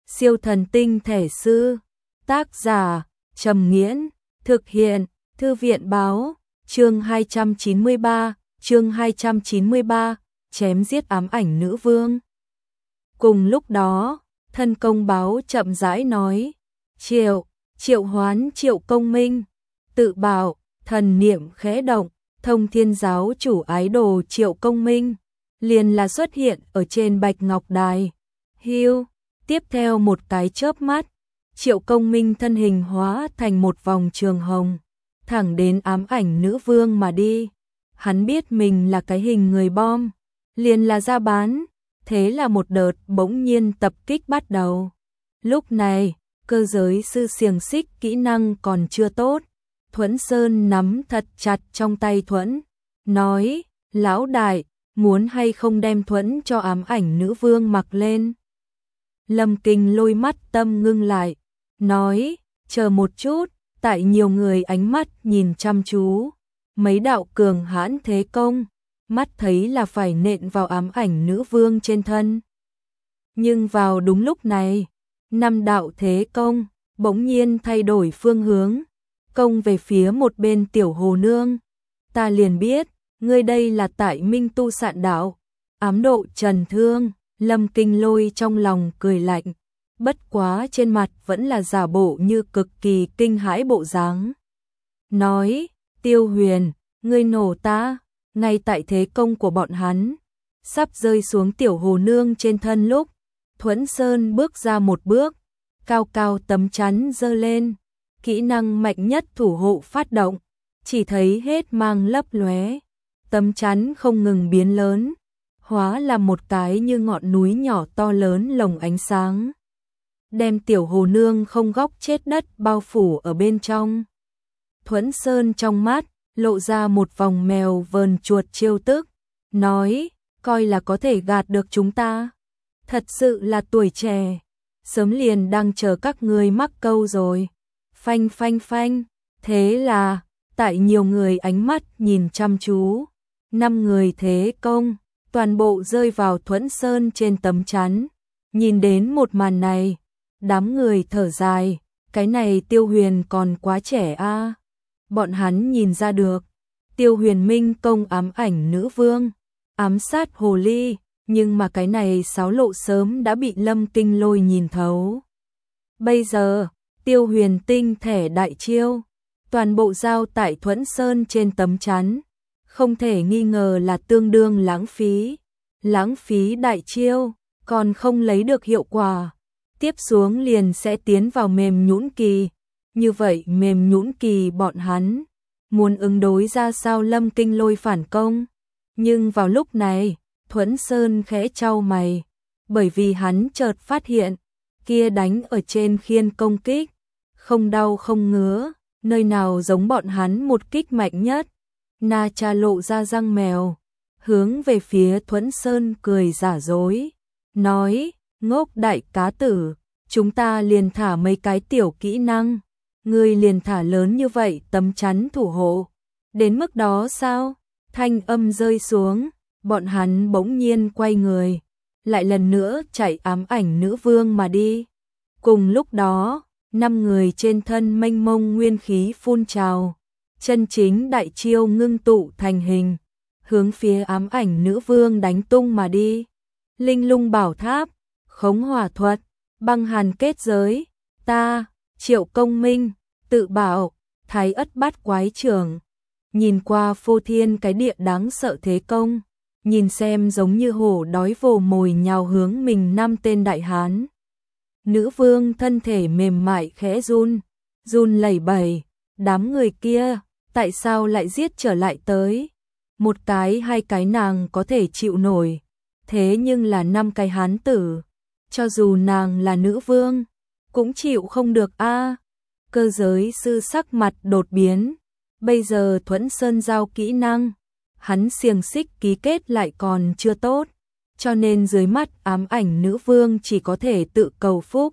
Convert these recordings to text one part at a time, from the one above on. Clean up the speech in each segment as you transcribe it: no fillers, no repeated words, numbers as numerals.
Siêu thần tinh thể sư. Tác giả Trầm Nghiễn. Thực hiện Thư viện báo. Chương 293, chém giết ám ảnh nữ vương. Cùng lúc đó, thân công báo chậm rãi nói, triệu hoán Triệu Công Minh, tự bảo, thần niệm khẽ động, Thông Thiên giáo chủ ái đồ Triệu Công Minh, liền là xuất hiện ở trên bạch ngọc đài. Hưu, tiếp theo một cái chớp mắt, Triệu Công Minh thân hình hóa thành một vòng trường hồng, thẳng đến ám ảnh nữ vương mà đi. Hắn biết mình là cái hình người bom, liền là ra bán, thế là một đợt bỗng nhiên tập kích bắt đầu. Lúc này, cơ giới sư xiềng xích kỹ năng còn chưa tốt, Thuẫn Sơn nắm thật chặt trong tay Thuẫn, nói, lão đại, muốn hay không đem Thuẫn cho ám ảnh nữ vương mặc lên. Lâm Kinh Lôi mắt tâm ngưng lại, nói, chờ một chút, tại nhiều người ánh mắt nhìn chăm chú, mấy đạo cường hãn thế công, mắt thấy là phải nện vào ám ảnh nữ vương trên thân. Nhưng vào đúng lúc này, 5 đạo thế công bỗng nhiên thay đổi phương hướng, công về phía một bên tiểu hồ nương. Ta liền biết, ngươi đây là tại Minh Tu Sạn đạo, ám độ trần thương. Lâm Kinh Lôi trong lòng cười lạnh, bất quá trên mặt vẫn là giả bộ như cực kỳ kinh hãi bộ dáng. Nói, Tiêu Huyền, ngươi nổ ta. Ngay tại thế công của bọn hắn sắp rơi xuống tiểu hồ nương trên thân lúc, Thuẫn Sơn bước ra một bước, cao cao tấm chắn giơ lên, kỹ năng mạnh nhất thủ hộ phát động, chỉ thấy hết mang lấp lóe, tấm chắn không ngừng biến lớn, hóa là một cái như ngọn núi nhỏ to lớn lồng ánh sáng, đem tiểu hồ nương không góc chết đất bao phủ ở bên trong. Thuẫn Sơn trong mắt lộ ra một vòng mèo vờn chuột trêu tức, nói, coi là có thể gạt được chúng ta. Thật sự là tuổi trẻ, sớm liền đang chờ các ngươi mắc câu rồi. Phanh phanh phanh, thế là, tại nhiều người ánh mắt nhìn chăm chú, 5 người thế công, toàn bộ rơi vào Thuẫn Sơn trên tấm chắn. Nhìn đến một màn này, đám người thở dài, cái này Tiêu Huyền còn quá trẻ a. Bọn hắn nhìn ra được, Tiêu Huyền minh công ám ảnh nữ vương, ám sát hồ ly, nhưng mà cái này xáo lộ sớm đã bị Lâm Kinh Lôi nhìn thấu. Bây giờ, Tiêu Huyền tinh thể đại chiêu, toàn bộ giao tại Thuẫn Sơn trên tấm chắn, không thể nghi ngờ là tương đương lãng phí đại chiêu, còn không lấy được hiệu quả, tiếp xuống liền sẽ tiến vào mềm nhũn kỳ. Như vậy mềm nhũn kỳ bọn hắn muốn ứng đối ra sao Lâm Kinh Lôi phản công. Nhưng vào lúc này, Thuẫn Sơn khẽ chau mày, bởi vì hắn chợt phát hiện, kia đánh ở trên khiên công kích, không đau không ngứa, nơi nào giống bọn hắn một kích mạnh nhất. Na Cha lộ ra răng mèo, hướng về phía Thuẫn Sơn cười giả dối, nói, ngốc đại cá tử, chúng ta liền thả mấy cái tiểu kỹ năng, ngươi liền thả lớn như vậy tấm chắn thủ hộ. Đến mức đó sao? Thanh âm rơi xuống, bọn hắn bỗng nhiên quay người, lại lần nữa chạy ám ảnh nữ vương mà đi. Cùng lúc đó, 5 người trên thân mênh mông nguyên khí phun trào, chân chính đại chiêu ngưng tụ thành hình, hướng phía ám ảnh nữ vương đánh tung mà đi. Linh lung bảo tháp, khống hỏa thuật, băng hàn kết giới, ta, Triệu Công Minh, tự bảo, thái ất bát quái trưởng. Nhìn qua phô thiên cái địa đáng sợ thế công, nhìn xem giống như hổ đói vồ mồi nhào hướng mình 5 tên đại hán. Nữ vương thân thể mềm mại khẽ run lẩy bẩy, đám người kia, tại sao lại giết trở lại tới? Một cái 2 cái nàng có thể chịu nổi, thế nhưng là 5 cái hán tử, cho dù nàng là nữ vương, cũng chịu không được a. Cơ giới sư sắc mặt đột biến, bây giờ Thuẫn Sơn giao kỹ năng, hắn xiềng xích ký kết lại còn chưa tốt, cho nên dưới mắt ám ảnh nữ vương chỉ có thể tự cầu phúc.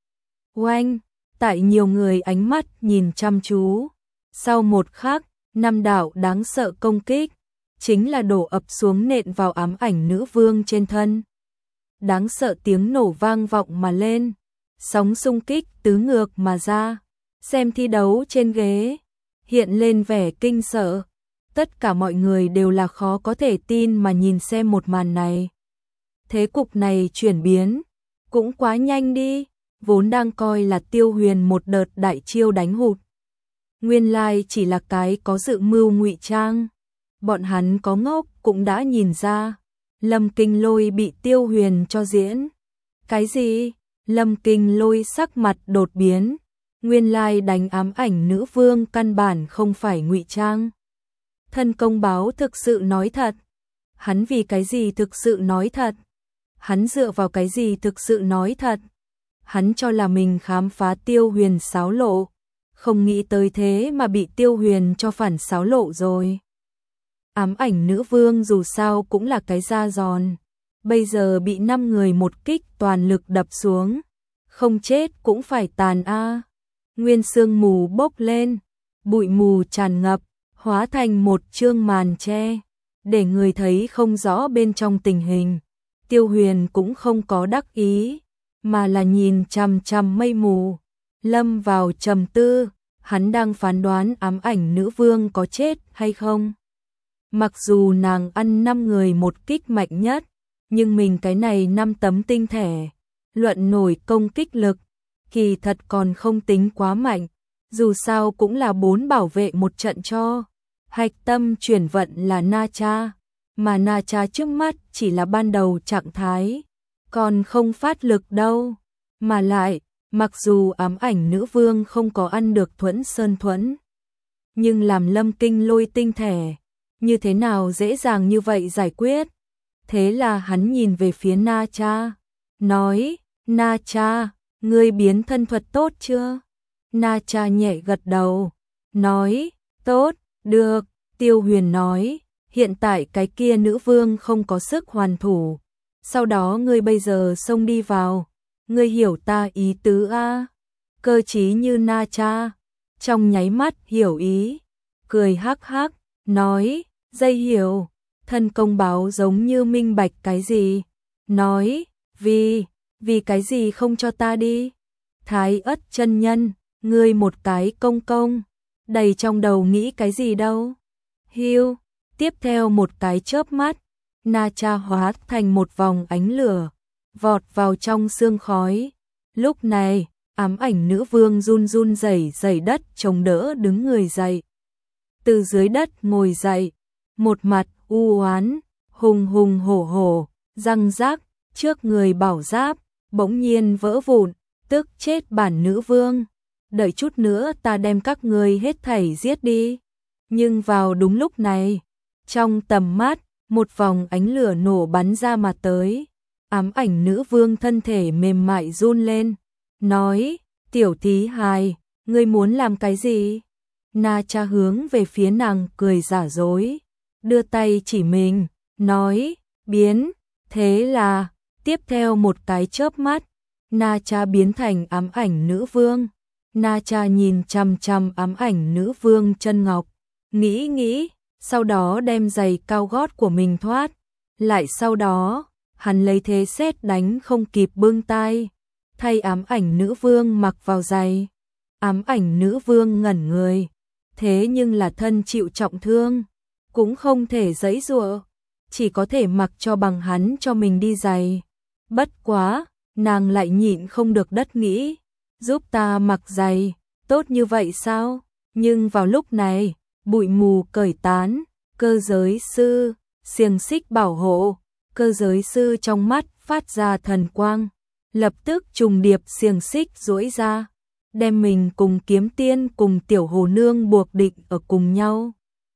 Oanh, tại nhiều người ánh mắt nhìn chăm chú, sau một khắc, 5 đạo đáng sợ công kích, chính là đổ ập xuống nện vào ám ảnh nữ vương trên thân. Đáng sợ tiếng nổ vang vọng mà lên, sóng xung kích tứ ngược mà ra, xem thi đấu trên ghế, hiện lên vẻ kinh sợ. Tất cả mọi người đều là khó có thể tin mà nhìn xem một màn này. Thế cục này chuyển biến, cũng quá nhanh đi, vốn đang coi là Tiêu Huyền một đợt đại chiêu đánh hụt. Nguyên lai chỉ là cái có dự mưu ngụy trang. Bọn hắn có ngốc cũng đã nhìn ra, Lâm Kinh Lôi bị Tiêu Huyền cho diễn. Cái gì? Lâm Kinh Lôi sắc mặt đột biến, nguyên lai đánh ám ảnh nữ vương căn bản không phải ngụy trang. Thân công báo thực sự nói thật. Hắn vì cái gì thực sự nói thật? Hắn dựa vào cái gì thực sự nói thật? Hắn cho là mình khám phá Tiêu Huyền xáo lộ, không nghĩ tới thế mà bị Tiêu Huyền cho phản xáo lộ rồi. Ám ảnh nữ vương dù sao cũng là cái da giòn, bây giờ bị 5 người một kích toàn lực đập xuống, không chết cũng phải tàn a. Nguyên sương mù bốc lên, bụi mù tràn ngập, hóa thành một chương màn che, để người thấy không rõ bên trong tình hình. Tiêu Huyền cũng không có đắc ý, mà là nhìn chằm chằm mây mù, lâm vào trầm tư, hắn đang phán đoán ám ảnh nữ vương có chết hay không. Mặc dù nàng ăn 5 người một kích mạnh nhất, nhưng mình cái này 5 tấm tinh thể, luận nổi công kích lực, kỳ thật còn không tính quá mạnh, dù sao cũng là 4 bảo vệ một trận cho. Hạch tâm chuyển vận là Na Cha, mà Na Cha trước mắt chỉ là ban đầu trạng thái, còn không phát lực đâu. Mà lại, mặc dù ám ảnh nữ vương không có ăn được Thuẫn Sơn Thuẫn, nhưng làm Lâm Kinh Lôi tinh thể, như thế nào dễ dàng như vậy giải quyết. Thế là hắn nhìn về phía Na Cha, nói, Na Cha, ngươi biến thân thuật tốt chưa? Na Cha nhẹ gật đầu, nói, tốt, được. Tiêu Huyền nói, hiện tại cái kia nữ vương không có sức hoàn thủ, sau đó ngươi bây giờ xông đi vào, ngươi hiểu ta ý tứ a? Cơ trí như Na Cha, trong nháy mắt hiểu ý, cười hắc hắc, nói, dây hiểu. Thân công báo giống như minh bạch cái gì, nói, vì cái gì không cho ta đi? Thái Ất chân nhân, ngươi một cái công công, đầy trong đầu nghĩ cái gì đâu? Hiu, tiếp theo một cái chớp mắt, Na Cha hóa thành một vòng ánh lửa, vọt vào trong sương khói. Lúc này, ám ảnh nữ vương run run rẩy rẩy đất chống đỡ đứng người dậy. Từ dưới đất ngồi dậy, một mặt u oán, hùng hùng hổ hổ, răng rác, trước người bảo giáp, bỗng nhiên vỡ vụn, tức chết bản nữ vương. Đợi chút nữa ta đem các ngươi hết thảy giết đi. Nhưng vào đúng lúc này, trong tầm mắt, một vòng ánh lửa nổ bắn ra mà tới. Ám ảnh nữ vương thân thể mềm mại run lên, nói, tiểu thí hài, ngươi muốn làm cái gì? Na Cha hướng về phía nàng cười giả dối, đưa tay chỉ mình, nói, biến. Thế là, tiếp theo một cái chớp mắt, Na Cha biến thành ám ảnh nữ vương. Na Cha nhìn chằm chằm ám ảnh nữ vương chân ngọc, nghĩ, sau đó đem giày cao gót của mình thoát. Lại sau đó, hắn lấy thế sét đánh không kịp bưng tay, thay ám ảnh nữ vương mặc vào giày. Ám ảnh nữ vương ngẩn người, thế nhưng là thân chịu trọng thương, cũng không thể giãy giụa, chỉ có thể mặc cho bằng hắn cho mình đi giày. Bất quá, nàng lại nhịn không được đất nghĩ, giúp ta mặc giày, tốt như vậy sao? Nhưng vào lúc này, bụi mù cởi tán, cơ giới sư, xiềng xích bảo hộ, cơ giới sư trong mắt phát ra thần quang, lập tức trùng điệp xiềng xích duỗi ra, đem mình cùng kiếm tiên cùng tiểu hồ nương buộc định ở cùng nhau.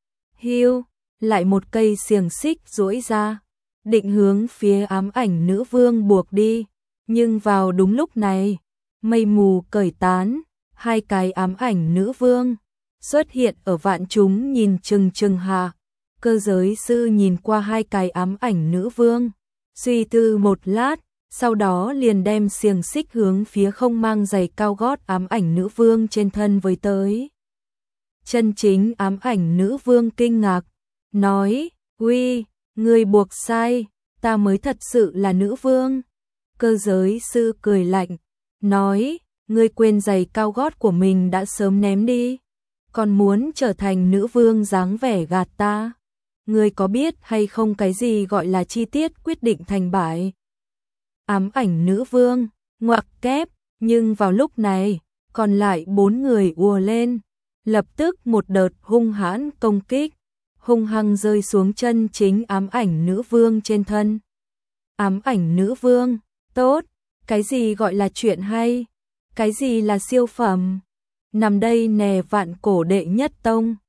Hiu, lại một cây xiềng xích duỗi ra, định hướng phía ám ảnh nữ vương buộc đi, nhưng vào đúng lúc này, mây mù cởi tán, hai cái ám ảnh nữ vương xuất hiện ở vạn chúng nhìn chừng chừng hạ. Cơ giới sư nhìn qua hai cái ám ảnh nữ vương, suy tư một lát, sau đó liền đem xiềng xích hướng phía không mang giày cao gót ám ảnh nữ vương trên thân với tới. Chân chính ám ảnh nữ vương kinh ngạc, nói, uy, người buộc sai, ta mới thật sự là nữ vương. Cơ giới sư cười lạnh, nói, ngươi quên giày cao gót của mình đã sớm ném đi, còn muốn trở thành nữ vương dáng vẻ gạt ta. Ngươi có biết hay không cái gì gọi là chi tiết quyết định thành bại? Ám ảnh nữ vương, ngoặc kép, nhưng vào lúc này, còn lại 4 người ùa lên, lập tức một đợt hung hãn công kích, hung hăng rơi xuống chân chính ám ảnh nữ vương trên thân. Ám ảnh nữ vương, tốt, cái gì gọi là chuyện hay? Cái gì là siêu phẩm? Nằm đây nè vạn cổ đệ nhất tông.